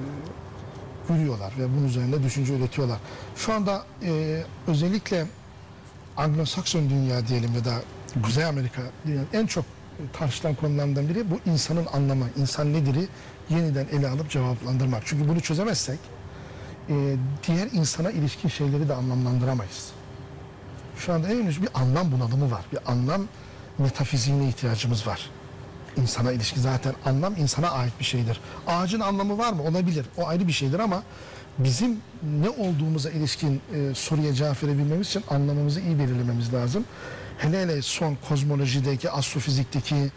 görüyorlar ve bunun üzerinde düşünce üretiyorlar. Şu anda e, özellikle Anglo-Sakson dünya diyelim ya da Kuzey Amerika dünyanın en çok tartışılan konulardan biri bu insanın anlamı, insan nedir'i yeniden ele alıp cevaplandırmak. Çünkü bunu çözemezsek e, diğer insana ilişkin şeyleri de anlamlandıramayız. Şu anda en henüz bir anlam bunalımı var. Bir anlam metafiziğine ihtiyacımız var. İnsana ilişkin zaten anlam insana ait bir şeydir. Ağacın anlamı var mı? Olabilir. O ayrı bir şeydir ama bizim ne olduğumuza ilişkin e, soruya cevap verebilmemiz için anlamımızı iyi belirlememiz lazım. Hele hele son kozmolojideki, astrofizikteki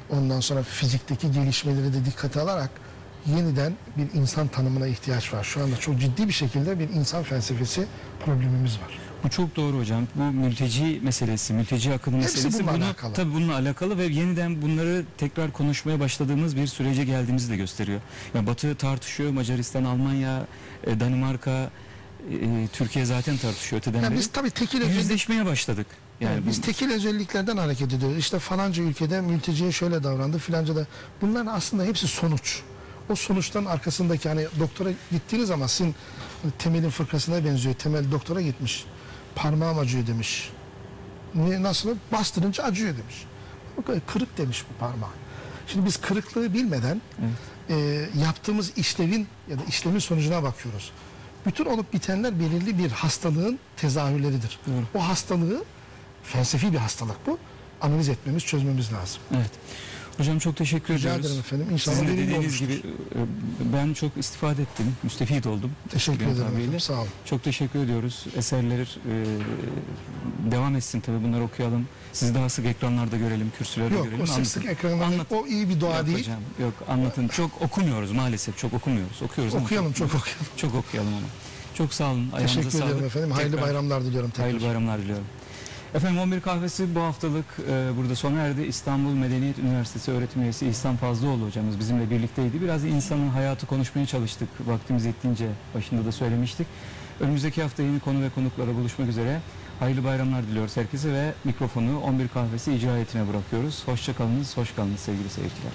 ondan sonra fizikteki gelişmeleri de dikkate alarak yeniden bir insan tanımına ihtiyaç var. Şu anda çok ciddi bir şekilde bir insan felsefesi problemimiz var. Bu çok doğru hocam. Bu mülteci meselesi, mülteci akını Hepsi meselesi bununla bunu, alakalı. tabii bununla alakalı ve yeniden bunları tekrar konuşmaya başladığımız bir sürece geldiğimizi de gösteriyor. Yani Batı tartışıyor, Macaristan, Almanya, e, Danimarka, e, Türkiye zaten tartışıyor öteden Yani beri. biz tabii tekil özellik, Yüzleşmeye başladık. Yani yani biz bu- tekil özelliklerden hareket ediyoruz. İşte falanca ülkede mülteciye şöyle davrandı, filanca da. Bunların aslında hepsi sonuç. O sonuçtan arkasındaki, hani doktora gittiğiniz zaman sizin hani Temel'in fıkrasına benziyor. Temel doktora gitmiş. Parmağım acıyor demiş. Ne, nasıl? Bastırınca acıyor demiş. Bu kadar kırık demiş bu parmağı. Şimdi biz kırıklığı bilmeden e, yaptığımız işlevin ya da işlemin sonucuna bakıyoruz. Bütün olup bitenler belirli bir hastalığın tezahürleridir. Doğru. O hastalığı, felsefi bir hastalık bu, analiz etmemiz, çözmemiz lazım. Evet. Hocam çok teşekkür Rica ediyoruz. ederim efendim. İnşallah Sizin de verimli dediğiniz olmuştur. gibi e, ben çok istifade ettim, müstefit oldum. Teşekkür Bülent ederim abiyle. efendim. Sağ olun. Çok teşekkür ediyoruz. Eserler e, devam etsin tabii, bunları okuyalım. Sizi daha sık ekranlarda görelim, kürsülerde Yok, görelim. o sık sık Anlatın. ekranlarda Anlat- o iyi bir dua Yok değil. hocam, yok anlatın. Çok okumuyoruz maalesef, çok okumuyoruz. Okuyoruz ama Okuyalım, çok okuyalım. çok okuyalım ama. Çok sağ olun. Ayağınıza Teşekkür ederim sağlık. efendim. Hayırlı Tekrar bayramlar diliyorum tekrar. Hayırlı bayramlar diliyorum. Efendim on bir kahvesi bu haftalık e, burada sona erdi. İstanbul Medeniyet Üniversitesi öğretim üyesi İhsan Fazlıoğlu hocamız bizimle birlikteydi. Biraz insanın hayatı konuşmaya çalıştık. Vaktimiz yettiğince, başında da söylemiştik. Önümüzdeki hafta yeni konu ve konuklara buluşmak üzere. Hayırlı bayramlar diliyoruz herkese ve mikrofonu on bir kahvesi icra heyetine bırakıyoruz. Hoşça kalınız, hoş kalınız sevgili seyirciler.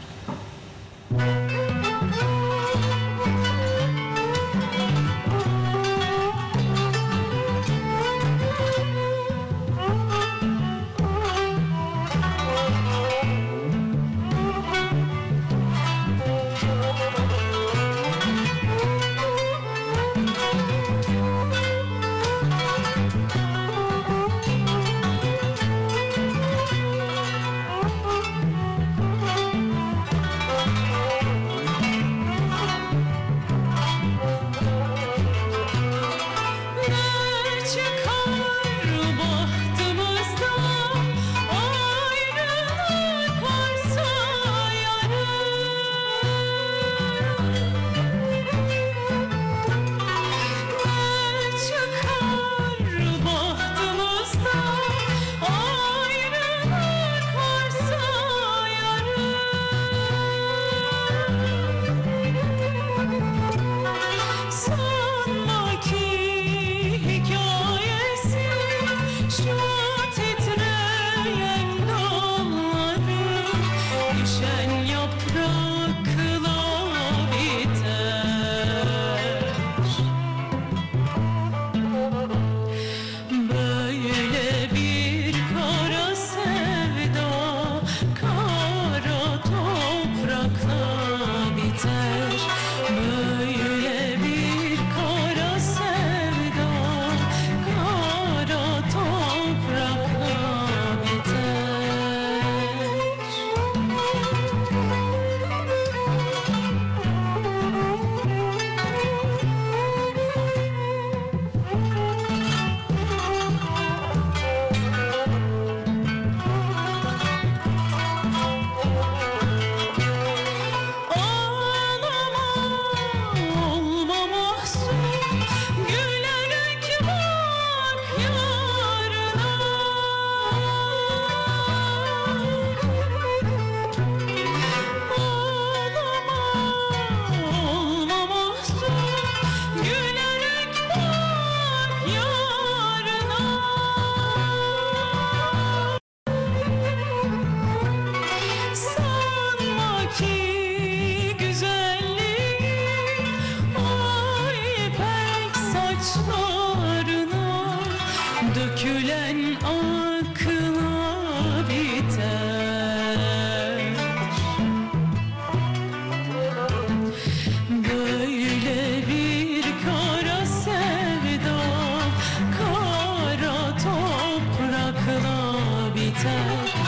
Ne çıkar bahtımızda ayrılık varsa yarın. Ne çıkar bahtımızda ayrılık varsa yarın. Sanma ki hikayesi şu titreyen dalları düşen yaprakla biter. Böyle bir kara sevda kara toprakla biter. Böyle bir kara sevda kara toprakla Ağlama olma mahzun, gülerek bak yarına. Ağlama olma mahzun, gülerek bak yarına. Sanma ki güzelliği o ipek saçlarına dökülen akla biter. Böyle bir kara sevda kara toprakla biter.